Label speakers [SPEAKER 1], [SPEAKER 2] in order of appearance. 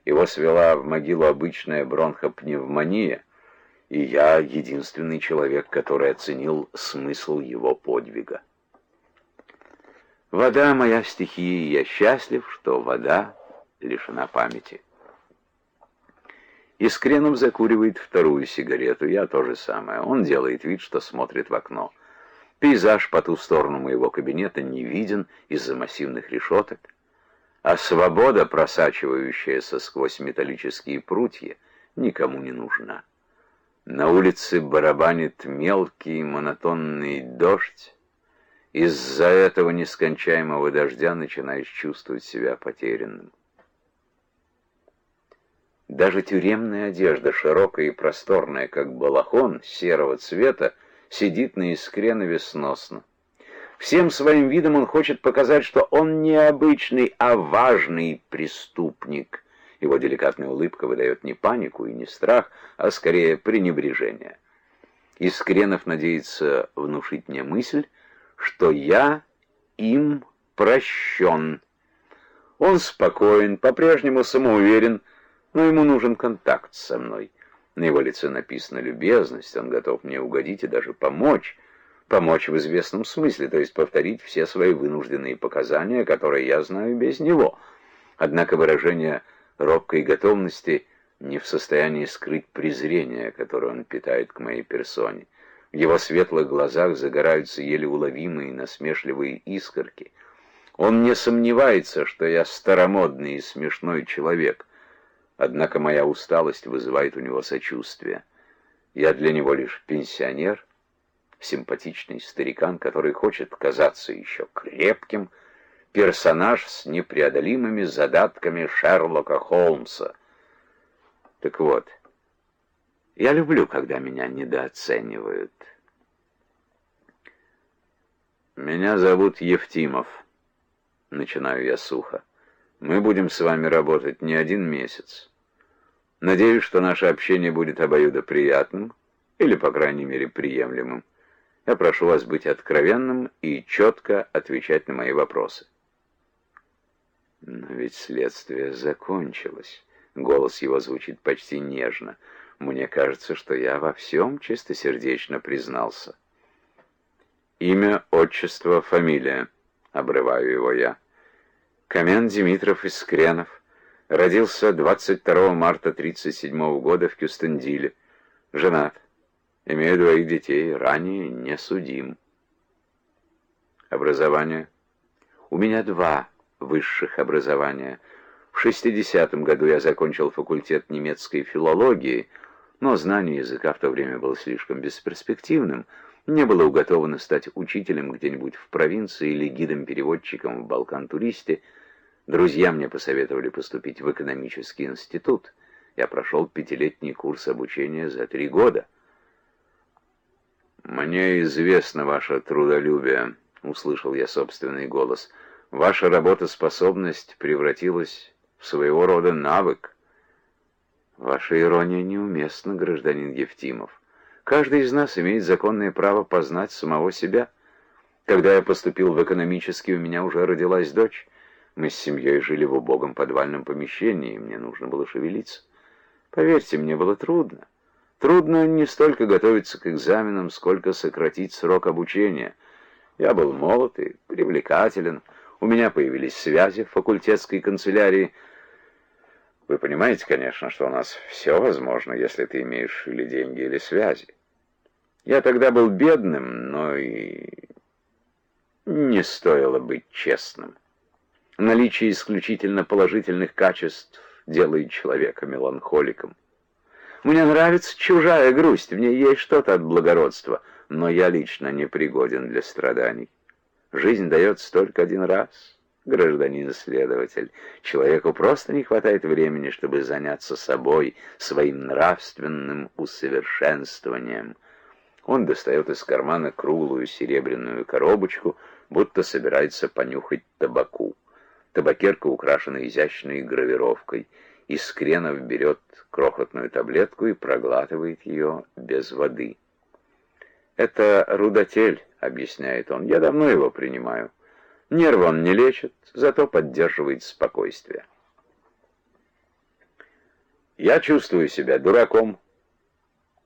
[SPEAKER 1] Его свела в могилу обычная бронхопневмония, и я единственный человек, который оценил смысл его подвига. Вода — моя стихия, и я счастлив, что вода лишена памяти. Искренов закуривает вторую сигарету, я то же самое. Он делает вид, что смотрит в окно. Пейзаж по ту сторону моего кабинета не виден из-за массивных решеток, а свобода, просачивающаяся сквозь металлические прутья, никому не нужна. На улице барабанит мелкий монотонный дождь. Из-за этого нескончаемого дождя начинаешь чувствовать себя потерянным. Даже тюремная одежда, широкая и просторная, как балахон, серого цвета, сидит на Искренове сносно. Всем своим видом он хочет показать, что он не обычный, а важный преступник. Его деликатная улыбка выдает не панику и не страх, а скорее пренебрежение. Искренов надеется внушить мне мысль, что я им прощен. Он спокоен, по-прежнему самоуверен, но ему нужен контакт со мной. На его лице написана любезность, он готов мне угодить и даже помочь. Помочь в известном смысле, то есть повторить все свои вынужденные показания, которые я знаю без него. Однако выражение робкой готовности не в состоянии скрыть презрение, которое он питает к моей персоне. В его светлых глазах загораются еле уловимые насмешливые искорки. Он не сомневается, что я старомодный и смешной человек. Однако моя усталость вызывает у него сочувствие. Я для него лишь пенсионер, симпатичный старикан, который хочет казаться еще крепким, персонаж с непреодолимыми задатками Шерлока Холмса. Так вот, я люблю, когда меня недооценивают. «Меня зовут Евтимов», — начинаю я сухо. «Мы будем с вами работать не 1 месяц. Надеюсь, что наше общение будет обоюдоприятным, или, по крайней мере, приемлемым. Я прошу вас быть откровенным и четко отвечать на мои вопросы». «Но ведь следствие закончилось». Голос его звучит почти нежно. Мне кажется, что я во всем чистосердечно признался. «Имя, отчество, фамилия», — обрываю его я. Комен Димитров Искренов. Родился 22 марта 1937 года в Кюстендиле. Женат. Имею 2 детей. Ранее не судим. Образование. У меня 2 высших образования. В 60-м году я закончил факультет немецкой филологии, но знание языка в то время было слишком бесперспективным. Мне было уготовано стать учителем где-нибудь в провинции или гидом-переводчиком в Балкан-туристе. Друзья мне посоветовали поступить в экономический институт. Я прошел 5-летний курс обучения за 3 года. «Мне известно ваше трудолюбие», — услышал я собственный голос. «Ваша работоспособность превратилась в своего рода навык». «Ваша ирония неуместна, гражданин Евтимов. Каждый из нас имеет законное право познать самого себя. Когда я поступил в экономический, у меня уже родилась дочь. Мы с семьей жили в убогом подвальном помещении, и мне нужно было шевелиться. Поверьте, мне было трудно. Трудно не столько готовиться к экзаменам, сколько сократить срок обучения. Я был молод и привлекателен. У меня появились связи в факультетской канцелярии. Вы понимаете, конечно, что у нас все возможно, если ты имеешь или деньги, или связи. Я тогда был бедным, но и не стоило быть честным. Наличие исключительно положительных качеств делает человека меланхоликом. Мне нравится чужая грусть, в ней есть что-то от благородства, но я лично не пригоден для страданий. Жизнь дается только 1 раз, гражданин-следователь. Человеку просто не хватает времени, чтобы заняться собой, своим нравственным усовершенствованием. Он достает из кармана круглую серебряную коробочку, будто собирается понюхать табаку. Табакерка украшена изящной гравировкой. Искренов берет крохотную таблетку и проглатывает ее без воды. «Это рудотель», — объясняет он. «Я давно его принимаю. Нервы он не лечит, зато поддерживает спокойствие». Я чувствую себя дураком,